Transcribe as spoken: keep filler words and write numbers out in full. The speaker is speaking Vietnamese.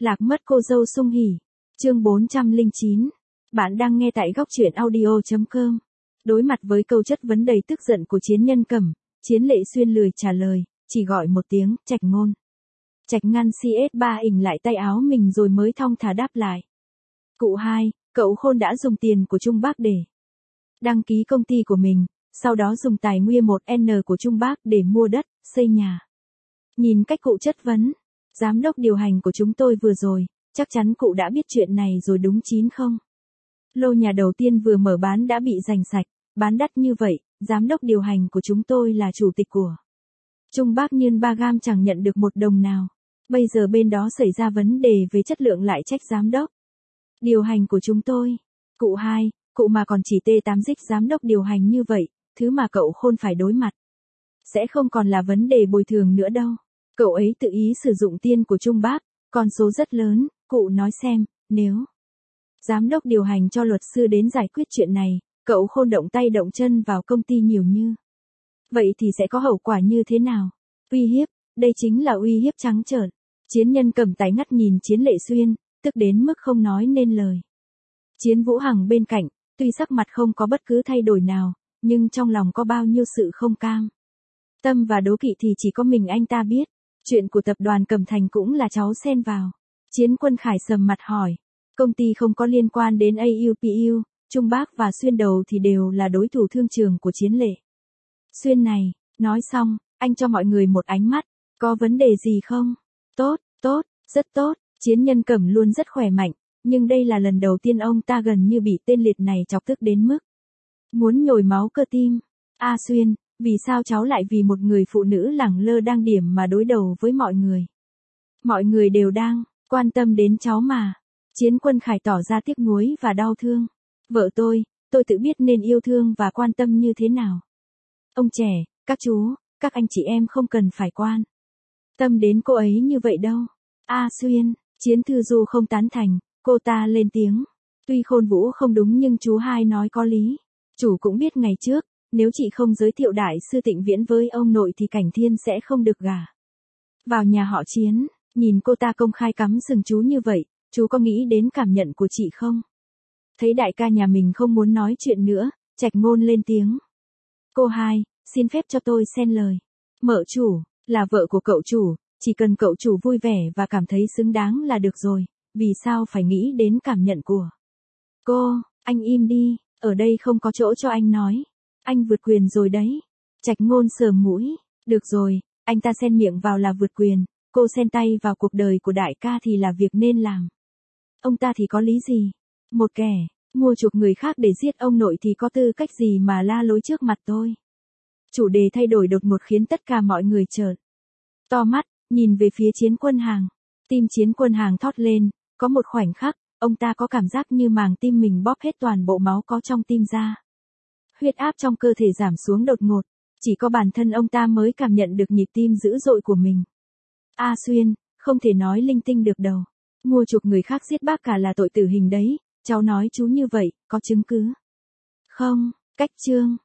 Lạc mất cô dâu sung hỉ. Chương bốn trăm lẻ chín. Bạn đang nghe tại góc truyện audio chấm com. Đối mặt với câu chất vấn đầy tức giận của Chiến Nhân Cẩm, Chiến Lệ Xuyên lười trả lời, chỉ gọi một tiếng, Trạch Ngôn. Trạch Ngăn xê ét ba ỉnh lại tay áo mình rồi mới thong thả đáp lại. Cụ hai, cậu Khôn đã dùng tiền của Trung Bác để đăng ký công ty của mình, sau đó dùng tài nguyên một N của Trung Bác để mua đất, xây nhà. Nhìn cách cụ chất vấn, giám đốc điều hành của chúng tôi vừa rồi, chắc chắn cụ đã biết chuyện này rồi đúng chín không? Lô nhà đầu tiên vừa mở bán đã bị giành sạch, bán đắt như vậy, giám đốc điều hành của chúng tôi là chủ tịch của Trung Bác Nhiên ba gam chẳng nhận được một đồng nào. Bây giờ bên đó xảy ra vấn đề về chất lượng lại trách giám đốc điều hành của chúng tôi. Cụ hai, cụ mà còn chỉ tê tám dích giám đốc điều hành như vậy, thứ mà cậu Khôn phải đối mặt sẽ không còn là vấn đề bồi thường nữa đâu. Cậu ấy tự ý sử dụng tiền của Trung Bác, con số rất lớn, cụ nói xem, nếu giám đốc điều hành cho luật sư đến giải quyết chuyện này, cậu Khôn động tay động chân vào công ty nhiều như vậy thì sẽ có hậu quả như thế nào? Uy hiếp, đây chính là uy hiếp trắng trợn. Chiến Nhân Cẩm tái ngắt nhìn Chiến Lệ Xuyên, tức đến mức không nói nên lời. Chiến Vũ Hằng bên cạnh, tuy sắc mặt không có bất cứ thay đổi nào, nhưng trong lòng có bao nhiêu sự không cam tâm và đố kỵ thì chỉ có mình anh ta biết. Chuyện của tập đoàn Cẩm Thành cũng là cháu xen vào. Chiến Quân Khải sầm mặt hỏi, công ty không có liên quan đến a u pê u, Trung Bác và Xuyên Đầu thì đều là đối thủ thương trường của Chiến Lệ Xuyên này. Nói xong, anh cho mọi người một ánh mắt, có vấn đề gì không? Tốt, tốt, rất tốt. Chiến Nhân Cẩm luôn rất khỏe mạnh, nhưng đây là lần đầu tiên ông ta gần như bị tên liệt này chọc tức đến mức muốn nhồi máu cơ tim. A Xuyên, vì sao cháu lại vì một người phụ nữ lẳng lơ đang điểm mà đối đầu với mọi người? Mọi người đều đang quan tâm đến cháu mà. Chiến Quân Khải tỏ ra tiếc nuối và đau thương. Vợ tôi, tôi tự biết nên yêu thương và quan tâm như thế nào. Ông trẻ, các chú, các anh chị em không cần phải quan tâm đến cô ấy như vậy đâu. A Xuyên, Chiến Thư Du không tán thành, cô ta lên tiếng. Tuy Khôn Vũ không đúng nhưng chú hai nói có lý. Chủ cũng biết ngày trước, nếu chị không giới thiệu đại sư Tịnh Viễn với ông nội thì Cảnh Thiên sẽ không được gả vào nhà họ Chiến. Nhìn cô ta công khai cắm sừng chú như vậy, chú có nghĩ đến cảm nhận của chị không? Thấy đại ca nhà mình không muốn nói chuyện nữa, Trạch Ngôn lên tiếng. Cô hai, xin phép cho tôi xen lời. Mợ chủ, là vợ của cậu chủ, chỉ cần cậu chủ vui vẻ và cảm thấy xứng đáng là được rồi, vì sao phải nghĩ đến cảm nhận của cô? Anh im đi, ở đây không có chỗ cho anh nói. Anh vượt quyền rồi đấy. Trạch Ngôn sờ mũi. Được rồi, anh ta xen miệng vào là vượt quyền, cô xen tay vào cuộc đời của đại ca thì là việc nên làm. Ông ta thì có lý gì? Một kẻ mua chuộc người khác để giết ông nội thì có tư cách gì mà la lối trước mặt tôi? Chủ đề thay đổi đột ngột khiến tất cả mọi người trợn to mắt, nhìn về phía Chiến Quân Hàng. Tim Chiến Quân Hàng thót lên, có một khoảnh khắc, ông ta có cảm giác như màng tim mình bóp hết toàn bộ máu có trong tim ra. Huyết áp trong cơ thể giảm xuống đột ngột, chỉ có bản thân ông ta mới cảm nhận được nhịp tim dữ dội của mình. A Xuyên, không thể nói linh tinh được đâu. Mua chuộc người khác giết bác cả là tội tử hình đấy, cháu nói chú như vậy, có chứng cứ không? Cách chương.